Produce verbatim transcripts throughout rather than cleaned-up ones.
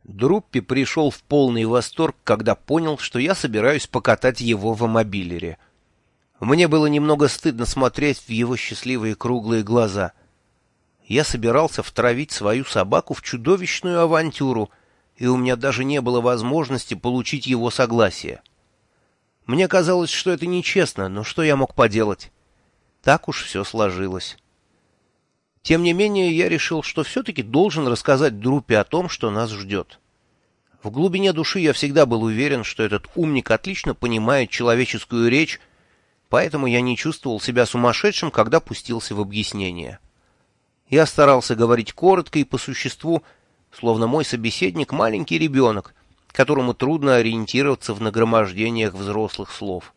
Друппи пришел в полный восторг, когда понял, что я собираюсь покатать его в мобилере. Мне было немного стыдно смотреть в его счастливые круглые глаза. Я собирался втравить свою собаку в чудовищную авантюру, и у меня даже не было возможности получить его согласие. Мне казалось, что это нечестно, но что я мог поделать? Так уж все сложилось. Тем не менее, я решил, что все-таки должен рассказать Друппи о том, что нас ждет. В глубине души я всегда был уверен, что этот умник отлично понимает человеческую речь, поэтому я не чувствовал себя сумасшедшим, когда пустился в объяснение. Я старался говорить коротко и по существу, словно мой собеседник — маленький ребенок, которому трудно ориентироваться в нагромождениях взрослых слов.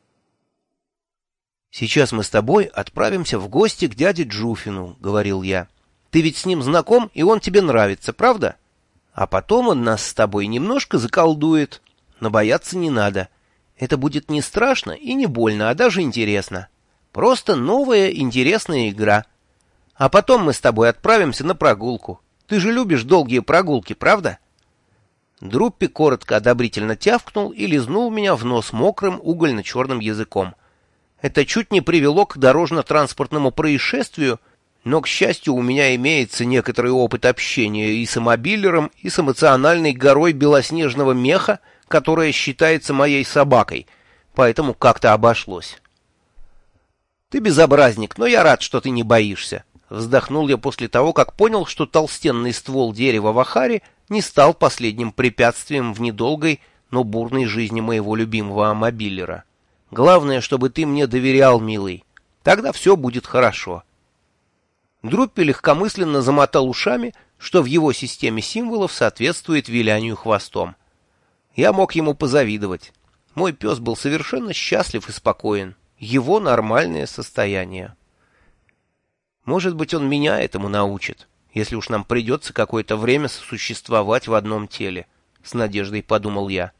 «Сейчас мы с тобой отправимся в гости к дяде Джуфину», — говорил я. «Ты ведь с ним знаком, и он тебе нравится, правда? А потом он нас с тобой немножко заколдует, но бояться не надо. Это будет не страшно и не больно, а даже интересно. Просто новая интересная игра. А потом мы с тобой отправимся на прогулку. Ты же любишь долгие прогулки, правда?» Друппи коротко одобрительно тявкнул и лизнул меня в нос мокрым угольно-черным языком. Это чуть не привело к дорожно-транспортному происшествию, но, к счастью, у меня имеется некоторый опыт общения и с мобилером, и с эмоциональной горой белоснежного меха, которая считается моей собакой, поэтому как-то обошлось. «Ты безобразник, но я рад, что ты не боишься», — вздохнул я после того, как понял, что толстенный ствол дерева в Ахаре не стал последним препятствием в недолгой, но бурной жизни моего любимого мобилера. Главное, чтобы ты мне доверял, милый. Тогда все будет хорошо. Друппи легкомысленно замотал ушами, что в его системе символов соответствует вилянию хвостом. Я мог ему позавидовать. Мой пес был совершенно счастлив и спокоен. Его нормальное состояние. Может быть, он меня этому научит, если уж нам придется какое-то время сосуществовать в одном теле, — с надеждой подумал я.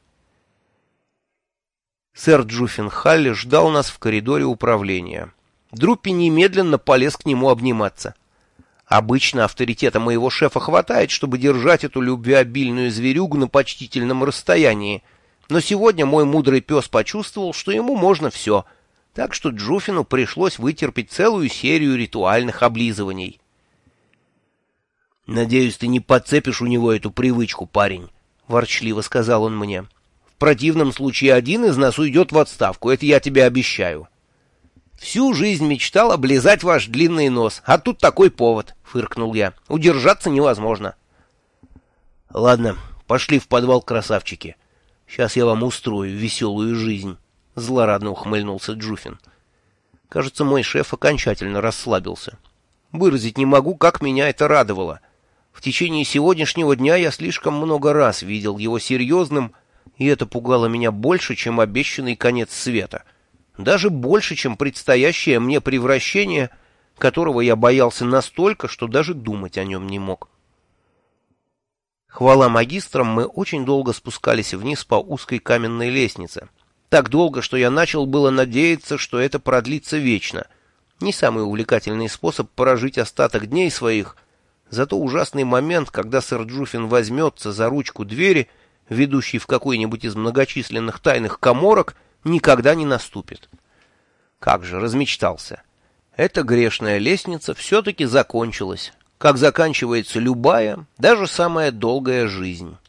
Сэр Джуффин Халли ждал нас в коридоре управления. Друппи немедленно полез к нему обниматься. Обычно авторитета моего шефа хватает, чтобы держать эту любвеобильную зверюгу на почтительном расстоянии, но сегодня мой мудрый пес почувствовал, что ему можно все, так что Джуффину пришлось вытерпеть целую серию ритуальных облизываний. «Надеюсь, ты не подцепишь у него эту привычку, парень», — ворчливо сказал он мне. В противном случае один из нас уйдет в отставку, это я тебе обещаю. Всю жизнь мечтал облизать ваш длинный нос, а тут такой повод, — фыркнул я. Удержаться невозможно. Ладно, пошли в подвал, красавчики. Сейчас я вам устрою веселую жизнь, — злорадно ухмыльнулся Джуффин. Кажется, мой шеф окончательно расслабился. Выразить не могу, как меня это радовало. В течение сегодняшнего дня я слишком много раз видел его серьезным, и это пугало меня больше, чем обещанный конец света. Даже больше, чем предстоящее мне превращение, которого я боялся настолько, что даже думать о нем не мог. Хвала магистрам, мы очень долго спускались вниз по узкой каменной лестнице. Так долго, что я начал было надеяться, что это продлится вечно. Не самый увлекательный способ прожить остаток дней своих, зато ужасный момент, когда сэр Джуффин возьмется за ручку двери, ведущий в какой-нибудь из многочисленных тайных каморок, никогда не наступит. Как же размечтался. Эта грешная лестница все-таки закончилась, как заканчивается любая, даже самая долгая жизнь.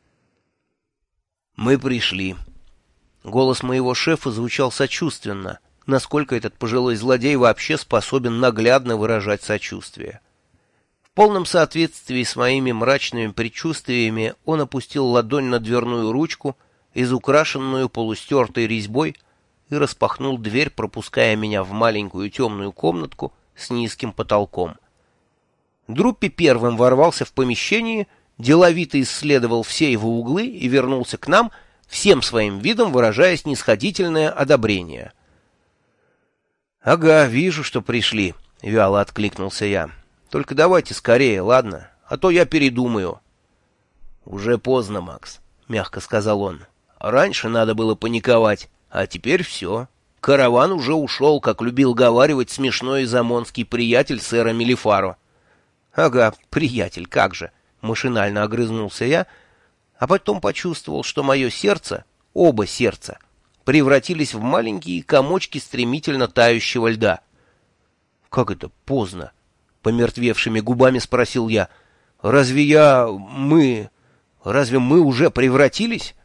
Мы пришли. Голос моего шефа звучал сочувственно, насколько этот пожилой злодей вообще способен наглядно выражать сочувствие. В полном соответствии с моими мрачными предчувствиями он опустил ладонь на дверную ручку, изукрашенную полустертой резьбой, и распахнул дверь, пропуская меня в маленькую темную комнатку с низким потолком. Друппи первым ворвался в помещение, деловито исследовал все его углы и вернулся к нам, всем своим видом выражая снисходительное одобрение. — Ага, вижу, что пришли, — вяло откликнулся я. Только давайте скорее, ладно? А то я передумаю. — Уже поздно, Макс, — мягко сказал он. — Раньше надо было паниковать, а теперь все. Караван уже ушел, как любил говаривать смешной замонский приятель сэра Мелифаро. — Ага, приятель, как же, — машинально огрызнулся я, А потом почувствовал, что мое сердце, оба сердца, превратились в маленькие комочки стремительно тающего льда. «Как это поздно?» — помертвевшими губами спросил я. «Разве я... мы... разве мы уже превратились?»